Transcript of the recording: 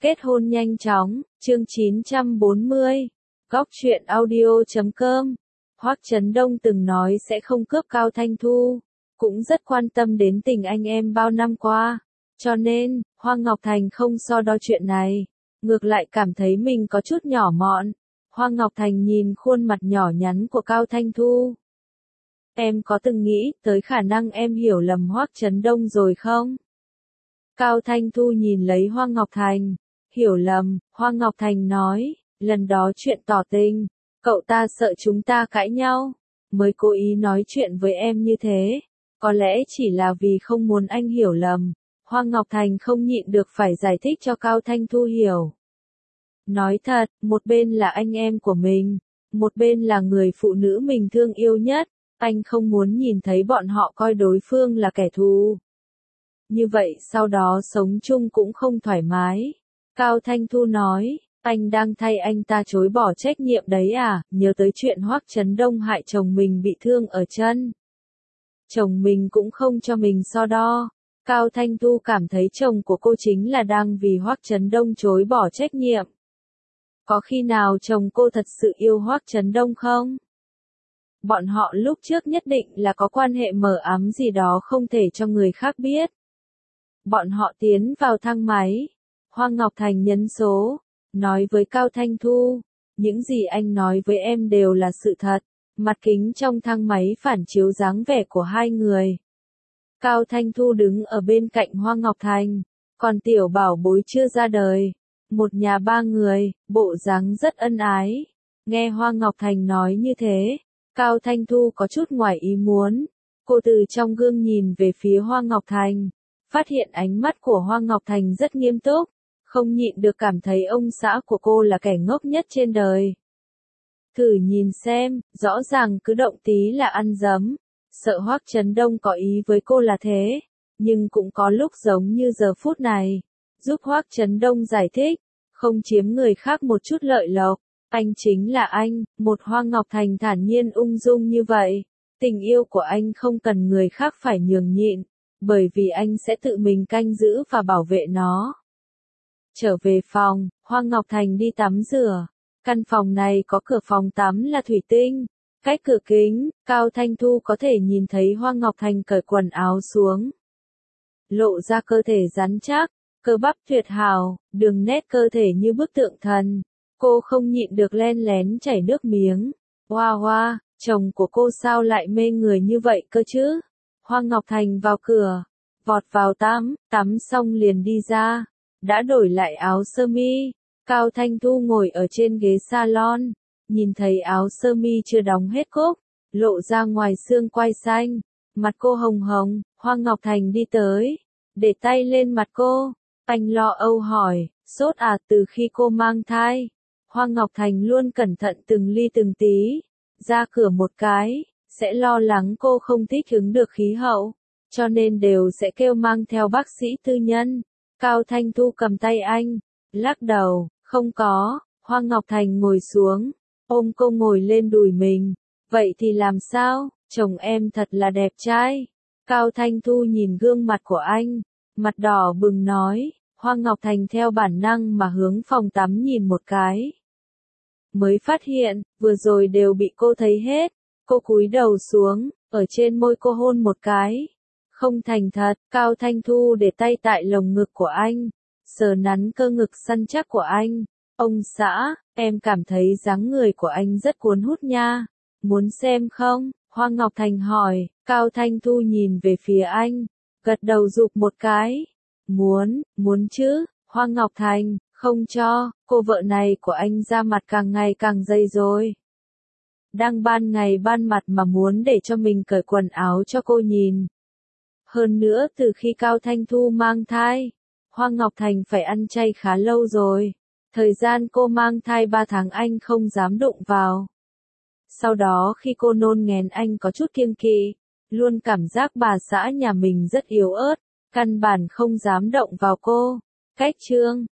Kết hôn nhanh chóng, chương 940, Góc truyện audio.com. Hoắc Chấn Đông từng nói sẽ không cướp Cao Thanh Thu, cũng rất quan tâm đến tình anh em bao năm qua, cho nên, Hoa Ngọc Thành không so đo chuyện này, ngược lại cảm thấy mình có chút nhỏ mọn. Hoa Ngọc Thành nhìn khuôn mặt nhỏ nhắn của Cao Thanh Thu. Em có từng nghĩ tới khả năng em hiểu lầm Hoắc Chấn Đông rồi không? Cao Thanh Thu nhìn lấy Hoa Ngọc Thành. Hiểu lầm, Hoa Ngọc Thành nói, lần đó chuyện tỏ tình, cậu ta sợ chúng ta cãi nhau, mới cố ý nói chuyện với em như thế, có lẽ chỉ là vì không muốn anh hiểu lầm. Hoa Ngọc Thành không nhịn được phải giải thích cho Cao Thanh Thu hiểu. Nói thật, một bên là anh em của mình, một bên là người phụ nữ mình thương yêu nhất, anh không muốn nhìn thấy bọn họ coi đối phương là kẻ thù. Như vậy sau đó sống chung cũng không thoải mái. Cao Thanh Thu nói, anh đang thay anh ta chối bỏ trách nhiệm đấy à, nhớ tới chuyện Hoắc Chấn Đông hại chồng mình bị thương ở chân. Chồng mình cũng không cho mình so đo. Cao Thanh Thu cảm thấy chồng của cô chính là đang vì Hoắc Chấn Đông chối bỏ trách nhiệm. Có khi nào chồng cô thật sự yêu Hoắc Chấn Đông không? Bọn họ lúc trước nhất định là có quan hệ mờ ám gì đó không thể cho người khác biết. Bọn họ tiến vào thang máy. Hoa Ngọc Thành nhấn số, nói với Cao Thanh Thu, những gì anh nói với em đều là sự thật. Mặt kính trong thang máy phản chiếu dáng vẻ của hai người. Cao Thanh Thu đứng ở bên cạnh Hoa Ngọc Thành, còn tiểu bảo bối chưa ra đời. Một nhà ba người, bộ dáng rất ân ái. Nghe Hoa Ngọc Thành nói như thế, Cao Thanh Thu có chút ngoài ý muốn. Cô từ trong gương nhìn về phía Hoa Ngọc Thành, phát hiện ánh mắt của Hoa Ngọc Thành rất nghiêm túc, không nhịn được cảm thấy ông xã của cô là kẻ ngốc nhất trên đời. Thử nhìn xem, rõ ràng cứ động tí là ăn dấm, sợ Hoắc Chấn Đông có ý với cô là thế, nhưng cũng có lúc giống như giờ phút này, giúp Hoắc Chấn Đông giải thích, không chiếm người khác một chút lợi lộc, anh chính là anh. Một Hoa Ngọc Thành thản nhiên ung dung như vậy, tình yêu của anh không cần người khác phải nhường nhịn, bởi vì anh sẽ tự mình canh giữ và bảo vệ nó. Trở về phòng, Hoa Ngọc Thành đi tắm rửa. Căn phòng này có cửa phòng tắm là thủy tinh. Cách cửa kính, Cao Thanh Thu có thể nhìn thấy Hoa Ngọc Thành cởi quần áo xuống. Lộ ra cơ thể rắn chắc, cơ bắp tuyệt hảo, đường nét cơ thể như bức tượng thần. Cô không nhịn được len lén chảy nước miếng. Hoa Hoa, chồng của cô sao lại mê người như vậy cơ chứ? Hoa Ngọc Thành vào cửa, vọt vào tắm xong liền đi ra. Đã đổi lại áo sơ mi, Cao Thanh Thu ngồi ở trên ghế salon, nhìn thấy áo sơ mi chưa đóng hết cúc, lộ ra ngoài xương quai xanh, mặt cô hồng hồng. Hoa Ngọc Thành đi tới, để tay lên mặt cô, anh lo âu hỏi, sốt à? Từ khi cô mang thai, Hoa Ngọc Thành luôn cẩn thận từng ly từng tí, ra cửa một cái, sẽ lo lắng cô không thích ứng được khí hậu, cho nên đều sẽ kêu mang theo bác sĩ tư nhân. Cao Thanh Thu cầm tay anh, lắc đầu, không có. Hoa Ngọc Thành ngồi xuống, ôm cô ngồi lên đùi mình. Vậy thì làm sao, chồng em thật là đẹp trai. Cao Thanh Thu nhìn gương mặt của anh, mặt đỏ bừng nói. Hoa Ngọc Thành theo bản năng mà hướng phòng tắm nhìn một cái. Mới phát hiện, vừa rồi đều bị cô thấy hết. Cô cúi đầu xuống, ở trên môi cô hôn một cái. Không thành thật. Cao Thanh Thu để tay tại lồng ngực của anh, sờ nắn cơ ngực săn chắc của anh. Ông xã, em cảm thấy dáng người của anh rất cuốn hút nha. Muốn xem không? Hoa Ngọc Thành hỏi. Cao Thanh Thu nhìn về phía anh, gật đầu giục một cái. Muốn chứ. Hoa Ngọc Thành, không cho, cô vợ này của anh da mặt càng ngày càng dày rồi. Đang ban ngày ban mặt mà muốn để cho mình cởi quần áo cho cô nhìn. Hơn nữa từ khi Cao Thanh Thu mang thai, Hoa Ngọc Thành phải ăn chay khá lâu rồi. Thời gian cô mang thai 3 tháng anh không dám đụng vào. Sau đó khi cô nôn nghén anh có chút kiêng kỵ, luôn cảm giác bà xã nhà mình rất yếu ớt, căn bản không dám động vào cô. Cách chương